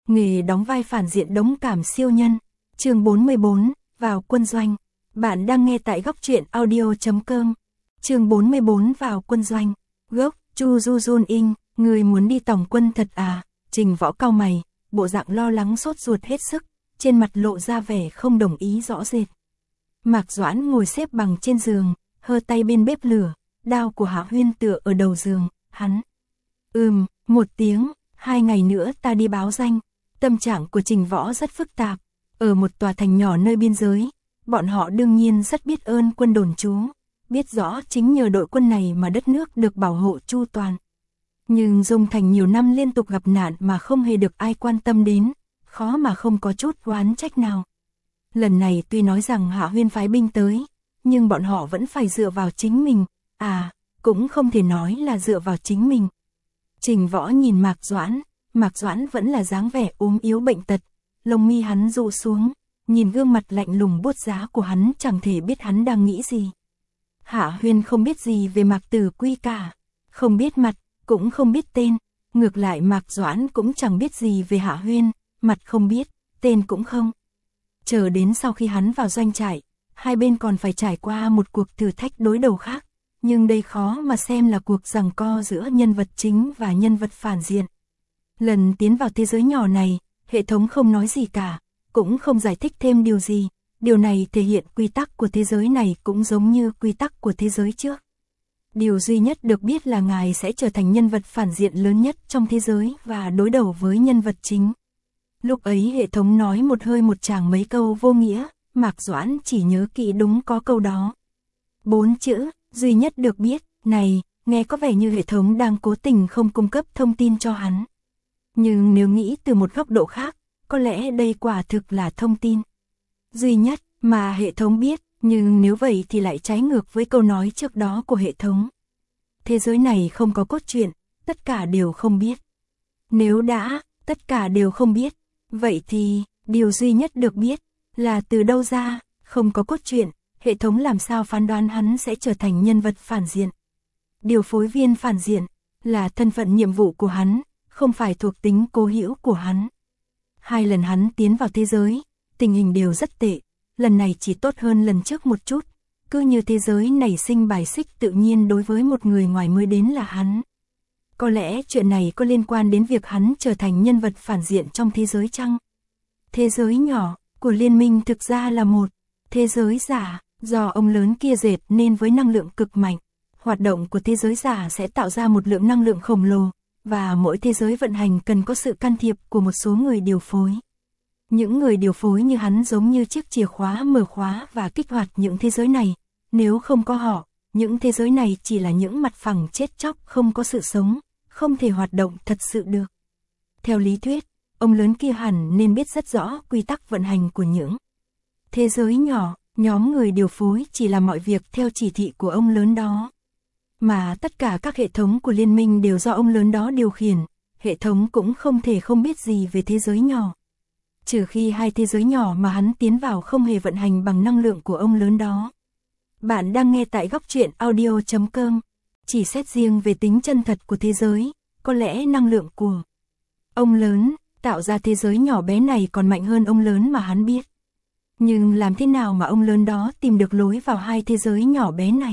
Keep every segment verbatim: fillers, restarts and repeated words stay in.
Nghề đóng vai phản diện đống cảm siêu nhân. Chương bốn mươi bốn, vào quân doanh. Bạn đang nghe tại góc truyện audio chấm com. Chương bốn mươi bốn vào quân doanh. Gốc, Chu Du Jun In, người muốn đi tổng quân thật à? Trình Võ cau mày, bộ dạng lo lắng sốt ruột hết sức, trên mặt lộ ra vẻ không đồng ý rõ rệt. Mạc Doãn ngồi xếp bằng trên giường, hơ tay bên bếp lửa, đao của Hạ Huyên tựa ở đầu giường, hắn. Ừm, một tiếng, hai ngày nữa ta đi báo danh. Tâm trạng của Trình Võ rất phức tạp. Ở một tòa thành nhỏ nơi biên giới, bọn họ đương nhiên rất biết ơn quân đồn trú, biết rõ chính nhờ đội quân này mà đất nước được bảo hộ chu toàn. Nhưng Dung Thành nhiều năm liên tục gặp nạn mà không hề được ai quan tâm đến, khó mà không có chút oán trách nào. Lần này tuy nói rằng Hạ Huyên phái binh tới, nhưng bọn họ vẫn phải dựa vào chính mình, à, cũng không thể nói là dựa vào chính mình. Trình Võ nhìn Mạc Doãn, Mạc Doãn vẫn là dáng vẻ ốm yếu bệnh tật, lông mi hắn rụ xuống, nhìn gương mặt lạnh lùng buốt giá của hắn chẳng thể biết hắn đang nghĩ gì. Hạ Huyên không biết gì về Mạc Tử Quy cả, không biết mặt, cũng không biết tên, ngược lại Mạc Doãn cũng chẳng biết gì về Hạ Huyên, mặt không biết, tên cũng không. Chờ đến sau khi hắn vào doanh trại, hai bên còn phải trải qua một cuộc thử thách đối đầu khác, nhưng đây khó mà xem là cuộc giằng co giữa nhân vật chính và nhân vật phản diện. Lần tiến vào thế giới nhỏ này, hệ thống không nói gì cả, cũng không giải thích thêm điều gì, điều này thể hiện quy tắc của thế giới này cũng giống như quy tắc của thế giới trước. Điều duy nhất được biết là ngài sẽ trở thành nhân vật phản diện lớn nhất trong thế giới và đối đầu với nhân vật chính. Lúc ấy hệ thống nói một hơi một tràng mấy câu vô nghĩa, Mạc Doãn chỉ nhớ kỹ đúng có câu đó. Bốn chữ, duy nhất được biết, này, nghe có vẻ như hệ thống đang cố tình không cung cấp thông tin cho hắn. Nhưng nếu nghĩ từ một góc độ khác, có lẽ đây quả thực là thông tin duy nhất mà hệ thống biết, nhưng nếu vậy thì lại trái ngược với câu nói trước đó của hệ thống. Thế giới này không có cốt truyện, tất cả đều không biết. Nếu đã, tất cả đều không biết, vậy thì, điều duy nhất được biết, là từ đâu ra, không có cốt truyện, hệ thống làm sao phán đoán hắn sẽ trở thành nhân vật phản diện. Điều phối viên phản diện, là thân phận nhiệm vụ của hắn, không phải thuộc tính cố hữu của hắn. Hai lần hắn tiến vào thế giới, tình hình đều rất tệ, lần này chỉ tốt hơn lần trước một chút, cứ như thế giới nảy sinh bài xích tự nhiên đối với một người ngoài mới đến là hắn. Có lẽ chuyện này có liên quan đến việc hắn trở thành nhân vật phản diện trong thế giới chăng? Thế giới nhỏ của liên minh thực ra là một thế giới giả, do ông lớn kia dệt nên với năng lượng cực mạnh. Hoạt động của thế giới giả sẽ tạo ra một lượng năng lượng khổng lồ, và mỗi thế giới vận hành cần có sự can thiệp của một số người điều phối. Những người điều phối như hắn giống như chiếc chìa khóa mở khóa và kích hoạt những thế giới này. Nếu không có họ, những thế giới này chỉ là những mặt phẳng chết chóc không có sự sống, không thể hoạt động thật sự được. Theo lý thuyết, ông lớn kia hẳn nên biết rất rõ quy tắc vận hành của những thế giới nhỏ, nhóm người điều phối chỉ làm mọi việc theo chỉ thị của ông lớn đó. Mà tất cả các hệ thống của liên minh đều do ông lớn đó điều khiển, hệ thống cũng không thể không biết gì về thế giới nhỏ. Trừ khi hai thế giới nhỏ mà hắn tiến vào không hề vận hành bằng năng lượng của ông lớn đó. Bạn đang nghe tại góc truyện audio chấm com. Chỉ xét riêng về tính chân thật của thế giới, có lẽ năng lượng của ông lớn tạo ra thế giới nhỏ bé này còn mạnh hơn ông lớn mà hắn biết. Nhưng làm thế nào mà ông lớn đó tìm được lối vào hai thế giới nhỏ bé này?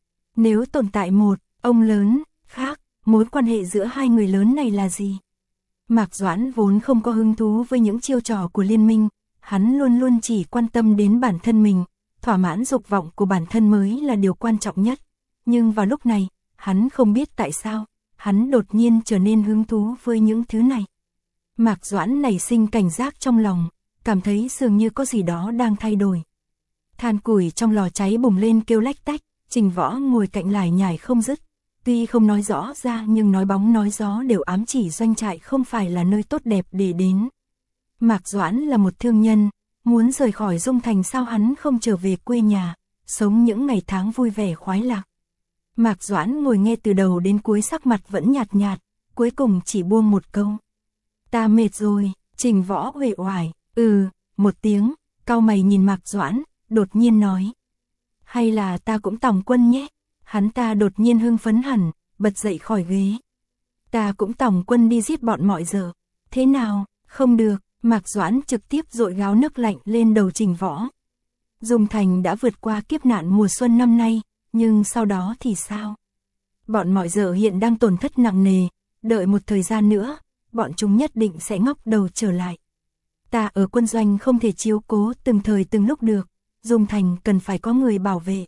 Nếu tồn tại một ông lớn khác, mối quan hệ giữa hai người lớn này là gì? Mạc Doãn vốn không có hứng thú với những chiêu trò của liên minh, hắn luôn luôn chỉ quan tâm đến bản thân mình, thỏa mãn dục vọng của bản thân mới là điều quan trọng nhất. Nhưng vào lúc này, hắn không biết tại sao, hắn đột nhiên trở nên hứng thú với những thứ này. Mạc Doãn nảy sinh cảnh giác trong lòng, cảm thấy dường như có gì đó đang thay đổi. Than củi trong lò cháy bùng lên kêu lách tách, Trình Võ ngồi cạnh lải nhải không dứt. Tuy không nói rõ ra nhưng nói bóng nói gió đều ám chỉ doanh trại không phải là nơi tốt đẹp để đến. Mạc Doãn là một thương nhân, muốn rời khỏi Dung Thành sao hắn không trở về quê nhà, sống những ngày tháng vui vẻ khoái lạc. Mạc Doãn ngồi nghe từ đầu đến cuối sắc mặt vẫn nhạt nhạt, cuối cùng chỉ buông một câu. Ta mệt rồi. Trình Võ uể oải, ừ, một tiếng, cau mày nhìn Mạc Doãn, đột nhiên nói. Hay là ta cũng tòng quân nhé? Hắn ta đột nhiên hưng phấn hẳn, bật dậy khỏi ghế. Ta cũng tòng quân đi giết bọn mọi giờ. Thế nào, Không được, Mạc Doãn trực tiếp dội gáo nước lạnh lên đầu Trình Võ. Dung Thành đã vượt qua kiếp nạn mùa xuân năm nay, nhưng sau đó thì sao? Bọn mọi dợ hiện đang tổn thất nặng nề, đợi một thời gian nữa, bọn chúng nhất định sẽ ngóc đầu trở lại. Ta ở quân doanh không thể chiếu cố từng thời từng lúc được, Dung Thành cần phải có người bảo vệ.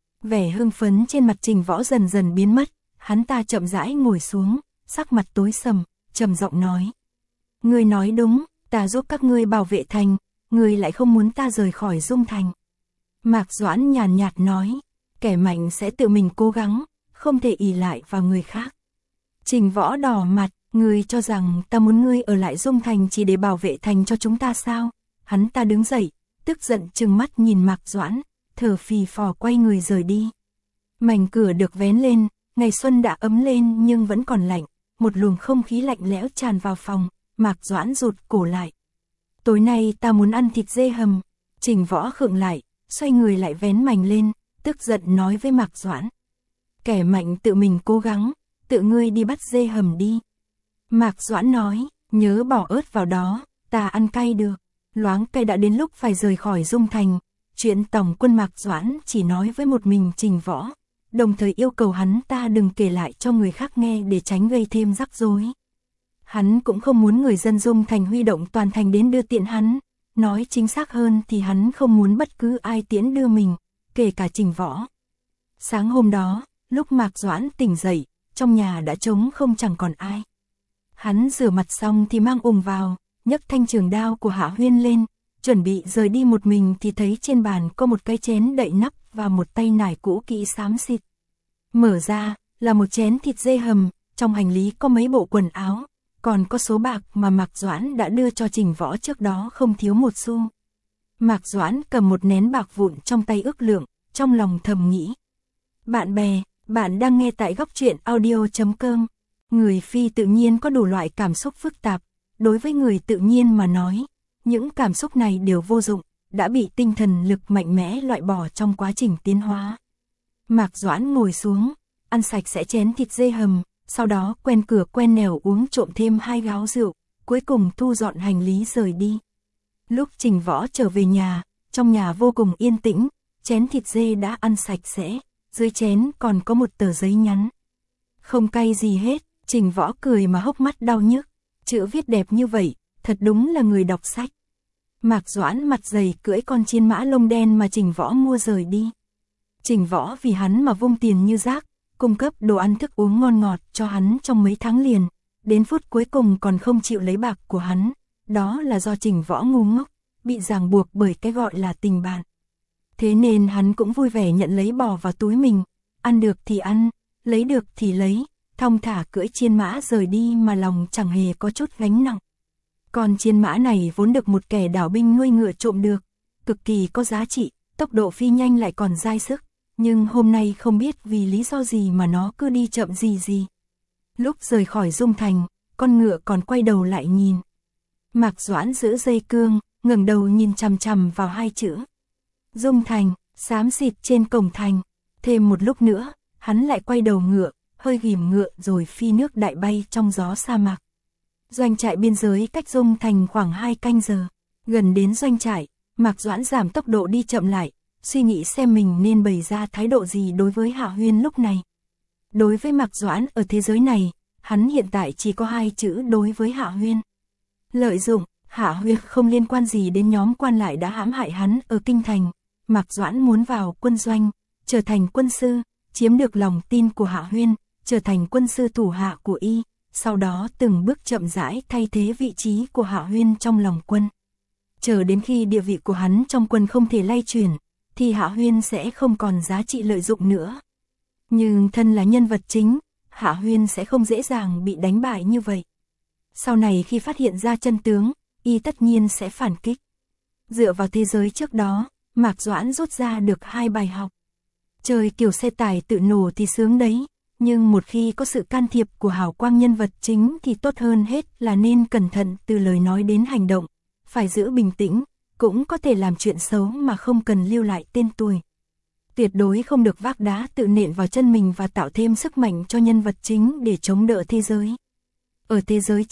Vẻ hưng phấn trên mặt Trình Võ dần dần biến mất, hắn ta chậm rãi ngồi xuống, sắc mặt tối sầm, trầm giọng nói. Ngươi nói đúng, ta giúp các ngươi bảo vệ thành, ngươi lại không muốn ta rời khỏi Dung Thành. Mạc Doãn nhàn nhạt nói, kẻ mạnh sẽ tự mình cố gắng, không thể ỷ lại vào người khác. Trình Võ đỏ mặt, ngươi cho rằng ta muốn ngươi ở lại Dung Thành chỉ để bảo vệ thành cho chúng ta sao? Hắn ta đứng dậy, tức giận trừng mắt nhìn Mạc Doãn, thở phì phò quay người rời đi. Mảnh cửa được vén lên, ngày xuân đã ấm lên nhưng vẫn còn lạnh, một luồng không khí lạnh lẽo tràn vào phòng, Mạc Doãn rụt cổ lại. Tối nay ta muốn ăn thịt dê hầm. Trình Võ khựng lại, xoay người lại vén mành lên, tức giận nói với Mạc Doãn. Kẻ mạnh tự mình cố gắng, tự ngươi đi bắt dê hầm đi. Mạc Doãn nói, nhớ bỏ ớt vào đó, ta ăn cay được. Loáng cay đã đến lúc phải rời khỏi Dung Thành. Chuyện tổng quân Mạc Doãn chỉ nói với một mình Trình Võ, đồng thời yêu cầu hắn ta đừng kể lại cho người khác nghe để tránh gây thêm rắc rối. Hắn cũng không muốn người dân Dung Thành huy động toàn thành đến đưa tiễn hắn, nói chính xác hơn thì hắn không muốn bất cứ ai tiễn đưa mình, kể cả Trình Võ. Sáng hôm đó, lúc Mạc Doãn tỉnh dậy, trong nhà đã trống không chẳng còn ai. Hắn rửa mặt xong thì mang ủng vào, nhấc thanh trường đao của Hạ Huyên lên, chuẩn bị rời đi một mình thì thấy trên bàn có một cái chén đậy nắp và một tay nải cũ kỹ xám xịt. Mở ra, là một chén thịt dê hầm, trong hành lý có mấy bộ quần áo, còn có số bạc mà Mạc Doãn đã đưa cho Trình Võ trước đó không thiếu một xu. Mạc Doãn cầm một nén bạc vụn trong tay ước lượng, trong lòng thầm nghĩ. Bạn bè, bạn đang nghe tại góc truyện audio chấm com. Người phi tự nhiên có đủ loại cảm xúc phức tạp, đối với người tự nhiên mà nói, những cảm xúc này đều vô dụng, đã bị tinh thần lực mạnh mẽ loại bỏ trong quá trình tiến hóa. Mạc Doãn ngồi xuống, ăn sạch sẽ chén thịt dê hầm, sau đó quen cửa quen nẻo uống trộm thêm hai gáo rượu, cuối cùng thu dọn hành lý rời đi. Lúc Trình Võ trở về nhà, trong nhà vô cùng yên tĩnh, chén thịt dê đã ăn sạch sẽ, dưới chén còn có một tờ giấy nhắn. Không cay gì hết, Trình Võ cười mà hốc mắt đau nhức, chữ viết đẹp như vậy, thật đúng là người đọc sách. Mạc Doãn mặt dày cưỡi con chiên mã lông đen mà Trình Võ mua rời đi. Trình Võ vì hắn mà vung tiền như rác, cung cấp đồ ăn thức uống ngon ngọt cho hắn trong mấy tháng liền, đến phút cuối cùng còn không chịu lấy bạc của hắn, đó là do Trình Võ ngu ngốc, bị ràng buộc bởi cái gọi là tình bạn. Thế nên hắn cũng vui vẻ nhận lấy bỏ vào túi mình, ăn được thì ăn, lấy được thì lấy, thong thả cưỡi chiên mã rời đi mà lòng chẳng hề có chút gánh nặng. Con chiên mã này vốn được một kẻ đảo binh nuôi ngựa trộm được, cực kỳ có giá trị, tốc độ phi nhanh lại còn dai sức, nhưng hôm nay không biết vì lý do gì mà nó cứ đi chậm gì gì. Lúc rời khỏi Dung Thành, con ngựa còn quay đầu lại nhìn. Mạc Doãn giữ dây cương, ngẩng đầu nhìn chằm chằm vào hai chữ. Dung Thành, xám xịt trên cổng thành. Thêm một lúc nữa, hắn lại quay đầu ngựa, hơi ghìm ngựa rồi phi nước đại bay trong gió sa mạc. Doanh trại biên giới cách Dung Thành khoảng hai canh giờ. Gần đến doanh trại, Mạc Doãn giảm tốc độ đi chậm lại, suy nghĩ xem mình nên bày ra thái độ gì đối với Hạ Huyên lúc này. Đối với Mạc Doãn ở thế giới này, hắn hiện tại chỉ có hai chữ đối với Hạ Huyên. Lợi dụng, Hạ Huyên không liên quan gì đến nhóm quan lại đã hãm hại hắn ở Kinh Thành. Mạc Doãn muốn vào quân doanh, trở thành quân sư, chiếm được lòng tin của Hạ Huyên, trở thành quân sư thủ hạ của y, sau đó từng bước chậm rãi thay thế vị trí của Hạ Huyên trong lòng quân. Chờ đến khi địa vị của hắn trong quân không thể lay chuyển, thì Hạ Huyên sẽ không còn giá trị lợi dụng nữa. Nhưng thân là nhân vật chính, Hạ Huyên sẽ không dễ dàng bị đánh bại như vậy. Sau này khi phát hiện ra chân tướng, y tất nhiên sẽ phản kích. Dựa vào thế giới trước đó, Mạc Doãn rút ra được hai bài học. Trời kiểu xe tải tự nổ thì sướng đấy, nhưng một khi có sự can thiệp của hào quang nhân vật chính thì tốt hơn hết là nên cẩn thận từ lời nói đến hành động, phải giữ bình tĩnh, cũng có thể làm chuyện xấu mà không cần lưu lại tên tuổi. Tuyệt đối không được vác đá tự nện vào chân mình và tạo thêm sức mạnh cho nhân vật chính để chống đỡ thế giới. Ở thế giới trước,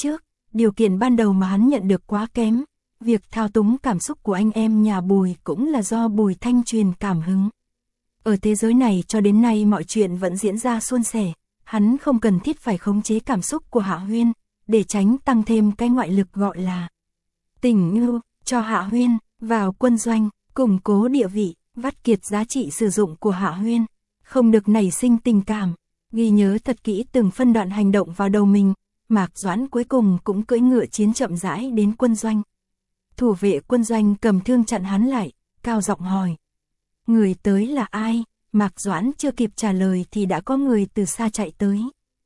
điều kiện ban đầu mà hắn nhận được quá kém. Việc thao túng cảm xúc của anh em nhà Bùi cũng là do Bùi Thanh truyền cảm hứng. Ở thế giới này cho đến nay mọi chuyện vẫn diễn ra suôn sẻ, hắn không cần thiết phải khống chế cảm xúc của Hạ Huyên, để tránh tăng thêm cái ngoại lực gọi là tình yêu, cho Hạ Huyên vào quân doanh, củng cố địa vị, vắt kiệt giá trị sử dụng của Hạ Huyên, không được nảy sinh tình cảm, ghi nhớ thật kỹ từng phân đoạn hành động vào đầu mình. Mạc Doãn cuối cùng cũng cưỡi ngựa chiến chậm rãi đến quân doanh. Thủ vệ quân doanh cầm thương chặn hắn lại, cao giọng hỏi. Người tới là ai? Mạc Doãn chưa kịp trả lời thì đã có người từ xa chạy tới.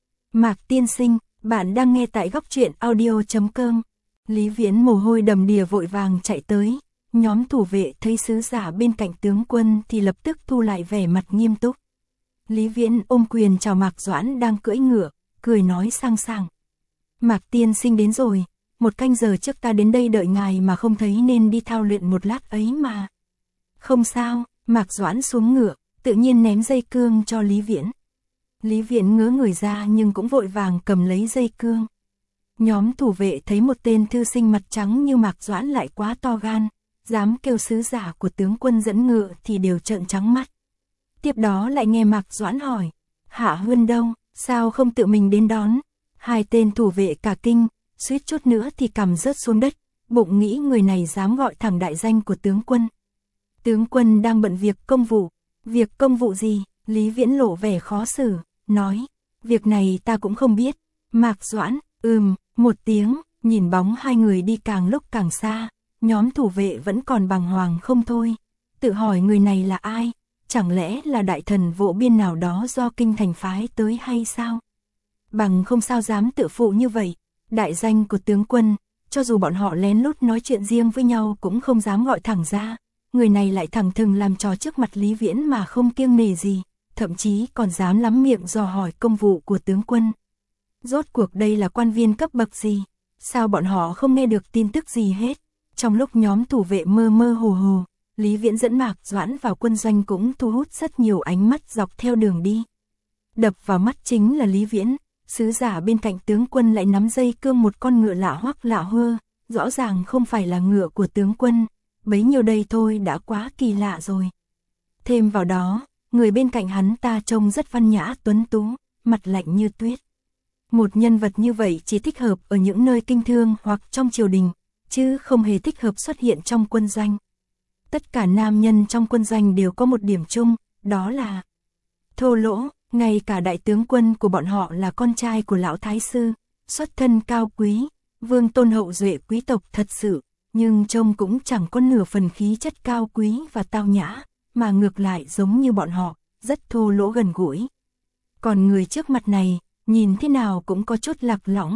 Mạc tiên sinh, bạn đang nghe tại góc truyện audio chấm com. Lý Viễn mồ hôi đầm đìa vội vàng chạy tới. Nhóm thủ vệ thấy sứ giả bên cạnh tướng quân thì lập tức thu lại vẻ mặt nghiêm túc. Lý Viễn ôm quyền chào Mạc Doãn đang cưỡi ngựa, cười nói sang sảng. Mạc tiên sinh đến rồi, một canh giờ trước ta đến đây đợi ngài mà không thấy nên đi thao luyện một lát ấy mà. Không sao, Mạc Doãn xuống ngựa, tự nhiên ném dây cương cho Lý Viễn. Lý Viễn ngớ người ra nhưng cũng vội vàng cầm lấy dây cương. Nhóm thủ vệ thấy một tên thư sinh mặt trắng như Mạc Doãn lại quá to gan, dám kêu sứ giả của tướng quân dẫn ngựa thì đều trợn trắng mắt. Tiếp đó lại nghe Mạc Doãn hỏi, Hạ Huyên đâu, sao không tự mình đến đón? Hai tên thủ vệ cả kinh, suýt chút nữa thì cằm rớt xuống đất, bụng nghĩ người này dám gọi thẳng đại danh của tướng quân. Tướng quân đang bận việc công vụ. Việc công vụ gì? Lý Viễn lộ vẻ khó xử, nói, việc này ta cũng không biết. Mạc Doãn, ừm, một tiếng, nhìn bóng hai người đi càng lúc càng xa, nhóm thủ vệ vẫn còn bàng hoàng không thôi. Tự hỏi người này là ai? Chẳng lẽ là đại thần Vô Biên nào đó do kinh thành phái tới hay sao? Bằng không sao dám tự phụ như vậy. Đại danh của tướng quân, cho dù bọn họ lén lút nói chuyện riêng với nhau cũng không dám gọi thẳng ra. Người này lại thẳng thừng làm trò trước mặt Lý Viễn mà không kiêng nể gì, thậm chí còn dám lắm miệng dò hỏi công vụ của tướng quân. Rốt cuộc đây là quan viên cấp bậc gì? Sao bọn họ không nghe được tin tức gì hết? Trong lúc nhóm thủ vệ mơ mơ hồ hồ, Lý Viễn dẫn Mạc Doãn vào quân doanh cũng thu hút rất nhiều ánh mắt dọc theo đường đi. Đập vào mắt chính là Lý Viễn, sứ giả bên cạnh tướng quân lại nắm dây cương một con ngựa lạ hoắc lạ hơ, rõ ràng không phải là ngựa của tướng quân. Bấy nhiêu đây thôi đã quá kỳ lạ rồi. Thêm vào đó, người bên cạnh hắn ta trông rất văn nhã tuấn tú, mặt lạnh như tuyết. Một nhân vật như vậy chỉ thích hợp ở những nơi kinh thương hoặc trong triều đình, chứ không hề thích hợp xuất hiện trong quân doanh. Tất cả nam nhân trong quân doanh đều có một điểm chung, đó là thô lỗ, ngay cả đại tướng quân của bọn họ là con trai của lão thái sư, xuất thân cao quý, vương tôn hậu duệ quý tộc thật sự. Nhưng trông cũng chẳng có nửa phần khí chất cao quý và tao nhã, mà ngược lại giống như bọn họ, rất thô lỗ gần gũi. Còn người trước mặt này, nhìn thế nào cũng có chút lạc lõng.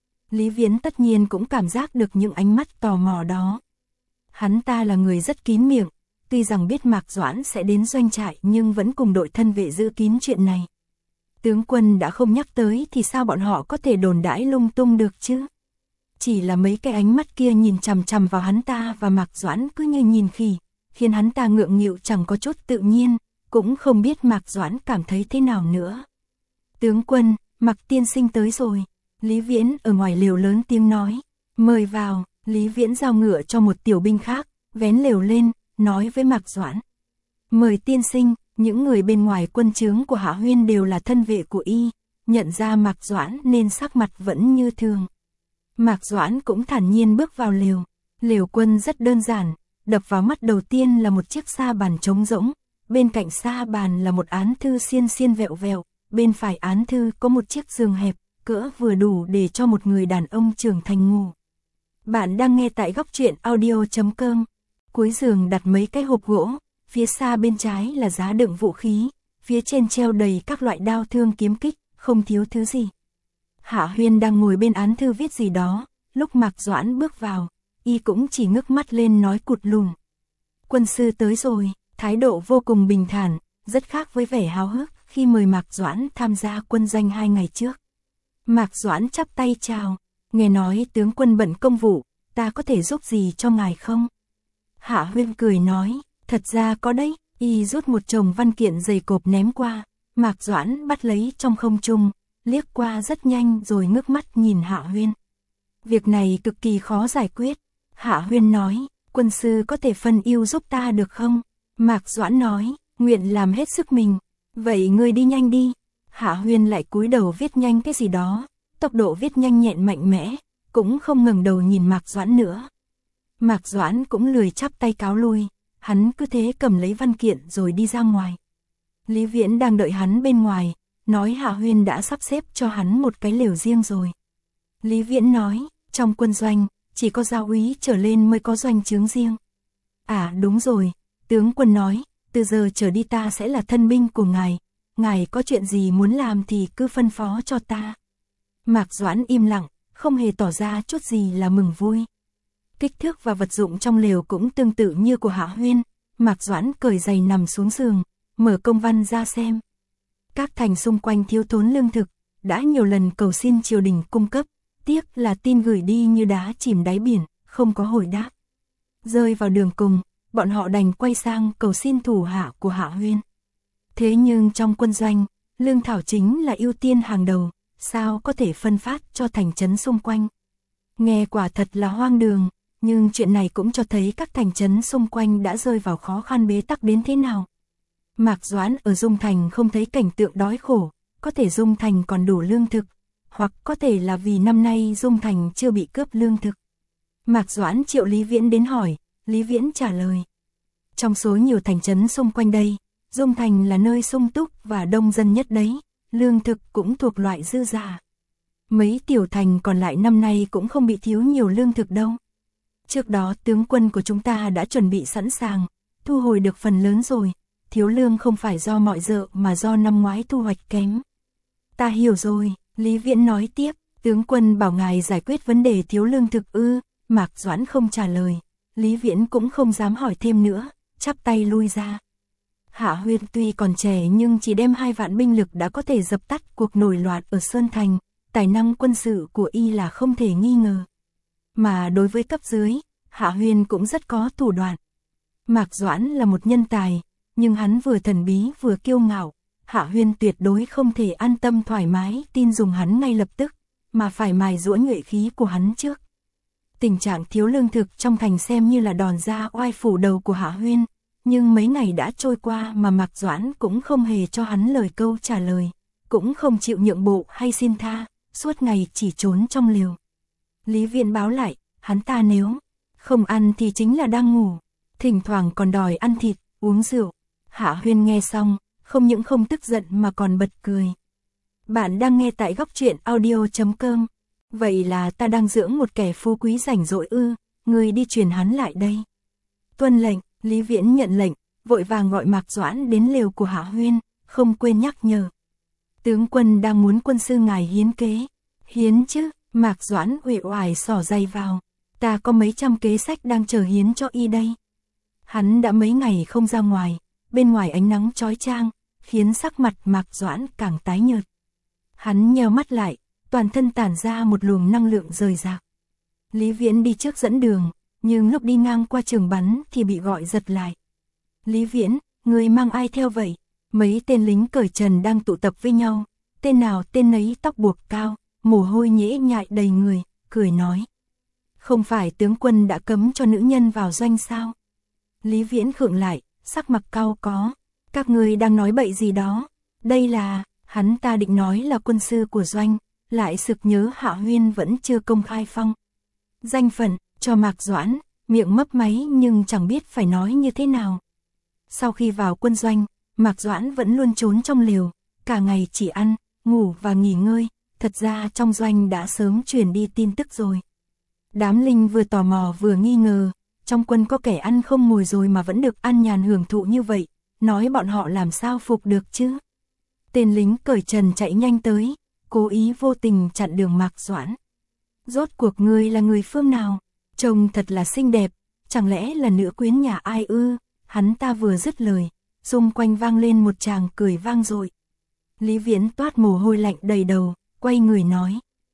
Lý Viễn tất nhiên cũng cảm giác được những ánh mắt tò mò đó. Hắn ta là người rất kín miệng, tuy rằng biết Mạc Doãn sẽ đến doanh trại nhưng vẫn cùng đội thân vệ giữ kín chuyện này. Tướng quân đã không nhắc tới thì sao bọn họ có thể đồn đãi lung tung được chứ? Chỉ là mấy cái ánh mắt kia nhìn chằm chằm vào hắn ta và Mạc Doãn cứ như nhìn khỉ, khiến hắn ta ngượng nghịu chẳng có chút tự nhiên, cũng không biết Mạc Doãn cảm thấy thế nào nữa. Tướng quân, Mạc tiên sinh tới rồi. Lý Viễn ở ngoài lều lớn tiếng nói, mời vào. Lý Viễn giao ngựa cho một tiểu binh khác, vén lều lên, nói với Mạc Doãn. Mời tiên sinh, những người bên ngoài quân trướng của Hạ Huyên đều là thân vệ của y, nhận ra Mạc Doãn nên sắc mặt vẫn như thường. Mạc Doãn cũng thản nhiên bước vào lều. Lều quân rất đơn giản, đập vào mắt đầu tiên là một chiếc sa bàn trống rỗng, bên cạnh sa bàn là một án thư xiên xiên vẹo vẹo, bên phải án thư có một chiếc giường hẹp, cỡ vừa đủ để cho một người đàn ông trưởng thành ngủ. Bạn đang nghe tại góc truyện audio chấm com. Cuối giường đặt mấy cái hộp gỗ, phía xa bên trái là giá đựng vũ khí, phía trên treo đầy các loại đao thương kiếm kích, không thiếu thứ gì. Hạ Huyên đang ngồi bên án thư viết gì đó, lúc Mạc Doãn bước vào, y cũng chỉ ngước mắt lên nói cụt lùn. Quân sư tới rồi, thái độ vô cùng bình thản, rất khác với vẻ háo hức khi mời Mạc Doãn tham gia quân doanh hai ngày trước. Mạc Doãn chắp tay chào, nghe nói tướng quân bận công vụ, ta có thể giúp gì cho ngài không? Hạ Huyên cười nói, thật ra có đấy, y rút một chồng văn kiện dày cộp ném qua, Mạc Doãn bắt lấy trong không trung, liếc qua rất nhanh rồi ngước mắt nhìn Hạ Huyên. Việc này cực kỳ khó giải quyết. Hạ Huyên nói, quân sư có thể phân ưu giúp ta được không? Mạc Doãn nói, nguyện làm hết sức mình. Vậy ngươi đi nhanh đi. Hạ Huyên lại cúi đầu viết nhanh cái gì đó, tốc độ viết nhanh nhẹn mạnh mẽ, cũng không ngẩng đầu nhìn Mạc Doãn nữa. Mạc Doãn cũng lười chắp tay cáo lui, hắn cứ thế cầm lấy văn kiện rồi đi ra ngoài. Lý Viễn đang đợi hắn bên ngoài, nói Hạ Huyên đã sắp xếp cho hắn một cái lều riêng rồi. Lý Viễn nói, trong quân doanh, chỉ có giáo úy trở lên mới có doanh trướng riêng. À đúng rồi, tướng quân nói, từ giờ trở đi ta sẽ là thân binh của ngài, ngài có chuyện gì muốn làm thì cứ phân phó cho ta. Mạc Doãn im lặng, không hề tỏ ra chút gì là mừng vui. Kích thước và vật dụng trong lều cũng tương tự như của Hạ Huyên. Mạc Doãn cởi giày nằm xuống giường, mở công văn ra xem. Các thành xung quanh thiếu thốn lương thực, đã nhiều lần cầu xin triều đình cung cấp, tiếc là tin gửi đi như đá chìm đáy biển, không có hồi đáp. Rơi vào đường cùng, bọn họ đành quay sang cầu xin thủ hạ của Hạ Huyên. Thế nhưng trong quân doanh, lương thảo chính là ưu tiên hàng đầu, sao có thể phân phát cho thành trấn xung quanh. Nghe quả thật là hoang đường, nhưng chuyện này cũng cho thấy các thành trấn xung quanh đã rơi vào khó khăn bế tắc đến thế nào. Mạc Doãn ở Dung Thành không thấy cảnh tượng đói khổ, có thể Dung Thành còn đủ lương thực, hoặc có thể là vì năm nay Dung Thành chưa bị cướp lương thực. Mạc Doãn triệu Lý Viễn đến hỏi, Lý Viễn trả lời. Trong số nhiều thành trấn xung quanh đây, Dung Thành là nơi sung túc và đông dân nhất đấy, lương thực cũng thuộc loại dư giả. Mấy tiểu thành còn lại năm nay cũng không bị thiếu nhiều lương thực đâu. Trước đó tướng quân của chúng ta đã chuẩn bị sẵn sàng, thu hồi được phần lớn rồi, thiếu lương không phải do mọi dợ mà do năm ngoái thu hoạch kém. Ta hiểu rồi, Lý Viễn nói tiếp, tướng quân bảo ngài giải quyết vấn đề thiếu lương thực ư, Mạc Doãn không trả lời, Lý Viễn cũng không dám hỏi thêm nữa, chắp tay lui ra. Hạ Huyên tuy còn trẻ nhưng chỉ đem hai vạn binh lực đã có thể dập tắt cuộc nổi loạn ở Sơn Thành, tài năng quân sự của y là không thể nghi ngờ. Mà đối với cấp dưới, Hạ Huyên cũng rất có thủ đoạn. Mạc Doãn là một nhân tài, nhưng hắn vừa thần bí vừa kiêu ngạo, Hạ Huyên tuyệt đối không thể an tâm thoải mái tin dùng hắn ngay lập tức, mà phải mài giũa nhuệ khí của hắn trước. Tình trạng thiếu lương thực trong thành xem như là đòn ra oai phủ đầu của Hạ Huyên, nhưng mấy ngày đã trôi qua mà Mạc Doãn cũng không hề cho hắn lời câu trả lời, cũng không chịu nhượng bộ hay xin tha, suốt ngày chỉ trốn trong lều. Lý Viễn báo lại, hắn ta nếu không ăn thì chính là đang ngủ, thỉnh thoảng còn đòi ăn thịt, uống rượu. Hạ Huyên nghe xong, không những không tức giận mà còn bật cười. Bạn đang nghe tại góc truyện audio chấm com. Vậy là ta đang dưỡng một kẻ phú quý rảnh rỗi ư, người đi truyền hắn lại đây. Tuân lệnh, Lý Viễn nhận lệnh, vội vàng gọi Mạc Doãn đến lều của Hạ Huyên, không quên nhắc nhở. Tướng quân đang muốn quân sư ngài hiến kế. Hiến chứ, Mạc Doãn uể oải xỏ giày vào. Ta có mấy trăm kế sách đang chờ hiến cho y đây. Hắn đã mấy ngày không ra ngoài, bên ngoài ánh nắng chói chang, khiến sắc mặt Mạc Doãn càng tái nhợt. Hắn nheo mắt lại, toàn thân tản ra một luồng năng lượng rời rạc. Lý Viễn đi trước dẫn đường, nhưng lúc đi ngang qua trường bắn thì bị gọi giật lại. Lý Viễn, người mang ai theo vậy? Mấy tên lính cởi trần đang tụ tập với nhau, tên nào tên nấy tóc buộc cao, mồ hôi nhễ nhại đầy người, cười nói. Không phải tướng quân đã cấm cho nữ nhân vào doanh sao? Lý Viễn khựng lại, sắc mặt cau có. Các người đang nói bậy gì đó? Đây là, hắn ta định nói là quân sư của doanh, lại sực nhớ Hạ Huyên vẫn chưa công khai phong danh phận cho Mạc Doãn, miệng mấp máy nhưng chẳng biết phải nói như thế nào. Sau khi vào quân doanh, Mạc Doãn vẫn luôn trốn trong lều, cả ngày chỉ ăn, ngủ và nghỉ ngơi, thật ra trong doanh đã sớm truyền đi tin tức rồi. Đám linh vừa tò mò vừa nghi ngờ, trong quân có kẻ ăn không ngồi rồi mà vẫn được ăn nhàn hưởng thụ như vậy, nói bọn họ làm sao phục được chứ. Tên lính cởi trần chạy nhanh tới, cố ý vô tình chặn đường Mạc Doãn. Rốt cuộc ngươi là người phương nào? Trông thật là xinh đẹp, chẳng lẽ là nữ quyến nhà ai ư? Hắn ta vừa dứt lời, xung quanh vang lên một tràng cười vang dội. Lý Viễn toát mồ hôi lạnh đầy đầu, quay người nói.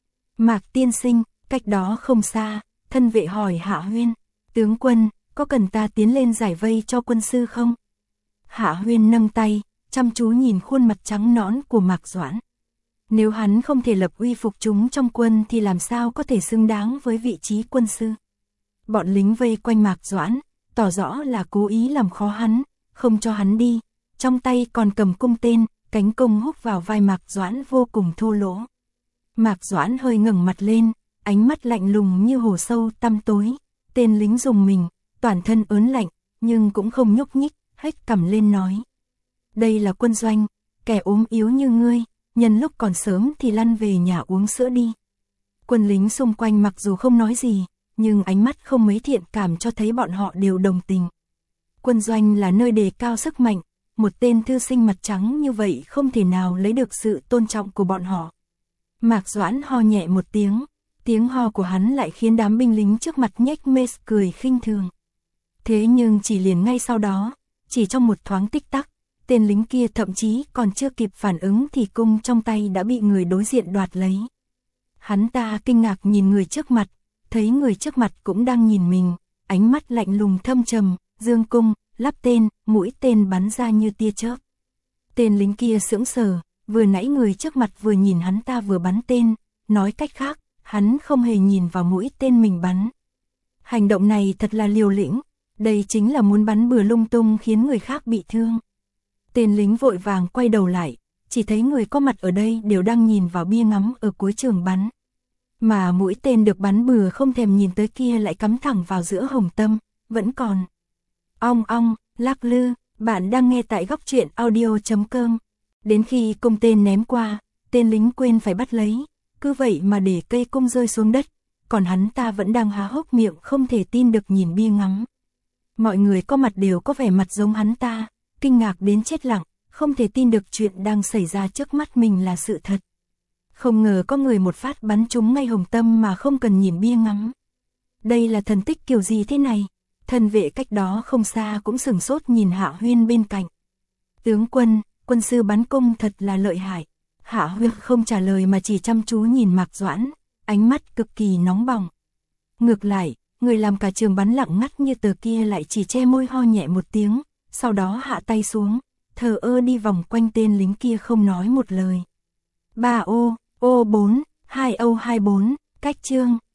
Mạc tiên sinh, cách đó không xa, thân vệ hỏi Hạ Huyên. Tướng quân, có cần ta tiến lên giải vây cho quân sư không? Hạ Huyên nâng tay, chăm chú nhìn khuôn mặt trắng nõn của Mạc Doãn. Nếu hắn không thể lập uy phục chúng trong quân thì làm sao có thể xứng đáng với vị trí quân sư. Bọn lính vây quanh Mạc Doãn, tỏ rõ là cố ý làm khó hắn, không cho hắn đi, trong tay còn cầm cung tên, cánh cung húc vào vai Mạc Doãn vô cùng thô lỗ. Mạc Doãn hơi ngẩng mặt lên, ánh mắt lạnh lùng như hồ sâu tăm tối, tên lính rùng mình, toàn thân ớn lạnh, nhưng cũng không nhúc nhích, hếch cằm lên nói. Đây là quân doanh, kẻ ốm yếu như ngươi, nhân lúc còn sớm thì lăn về nhà uống sữa đi. Quân lính xung quanh mặc dù không nói gì, nhưng ánh mắt không mấy thiện cảm cho thấy bọn họ đều đồng tình. Quân doanh là nơi đề cao sức mạnh, một tên thư sinh mặt trắng như vậy không thể nào lấy được sự tôn trọng của bọn họ. Mạc Doãn ho nhẹ một tiếng, tiếng ho của hắn lại khiến đám binh lính trước mặt nhếch mép cười khinh thường. Thế nhưng chỉ liền ngay sau đó, chỉ trong một thoáng tích tắc, tên lính kia thậm chí còn chưa kịp phản ứng thì cung trong tay đã bị người đối diện đoạt lấy. Hắn ta kinh ngạc nhìn người trước mặt, thấy người trước mặt cũng đang nhìn mình, ánh mắt lạnh lùng thâm trầm, dương cung, lắp tên, mũi tên bắn ra như tia chớp. Tên lính kia sững sờ, vừa nãy người trước mặt vừa nhìn hắn ta vừa bắn tên, nói cách khác, hắn không hề nhìn vào mũi tên mình bắn. Hành động này thật là liều lĩnh, đây chính là muốn bắn bừa lung tung khiến người khác bị thương. Tên lính vội vàng quay đầu lại, chỉ thấy người có mặt ở đây đều đang nhìn vào bia ngắm ở cuối trường bắn. Mà mũi tên được bắn bừa không thèm nhìn tới kia lại cắm thẳng vào giữa hồng tâm, vẫn còn. Ong ong, lắc lư, bạn đang nghe tại góc truyện audio chấm com. Đến khi cung tên ném qua, tên lính quên phải bắt lấy, cứ vậy mà để cây cung rơi xuống đất, còn hắn ta vẫn đang há hốc miệng không thể tin được nhìn bia ngắm. Mọi người có mặt đều có vẻ mặt giống hắn ta, kinh ngạc đến chết lặng, không thể tin được chuyện đang xảy ra trước mắt mình là sự thật. Không ngờ có người một phát bắn trúng ngay hồng tâm mà không cần nhìn bia ngắm. Đây là thần tích kiểu gì thế này? Thân vệ cách đó không xa cũng sửng sốt nhìn Hạ Huyên bên cạnh. Tướng quân, quân sư bắn cung thật là lợi hại. Hạ Huyên không trả lời mà chỉ chăm chú nhìn Mạc Doãn, ánh mắt cực kỳ nóng bỏng. Ngược lại, người làm cả trường bắn lặng ngắt như tờ kia lại chỉ che môi ho nhẹ một tiếng, sau đó hạ tay xuống, thờ ơ đi vòng quanh tên lính kia không nói một lời. ba ô, ô bốn, hai âu hai bốn, cách chương.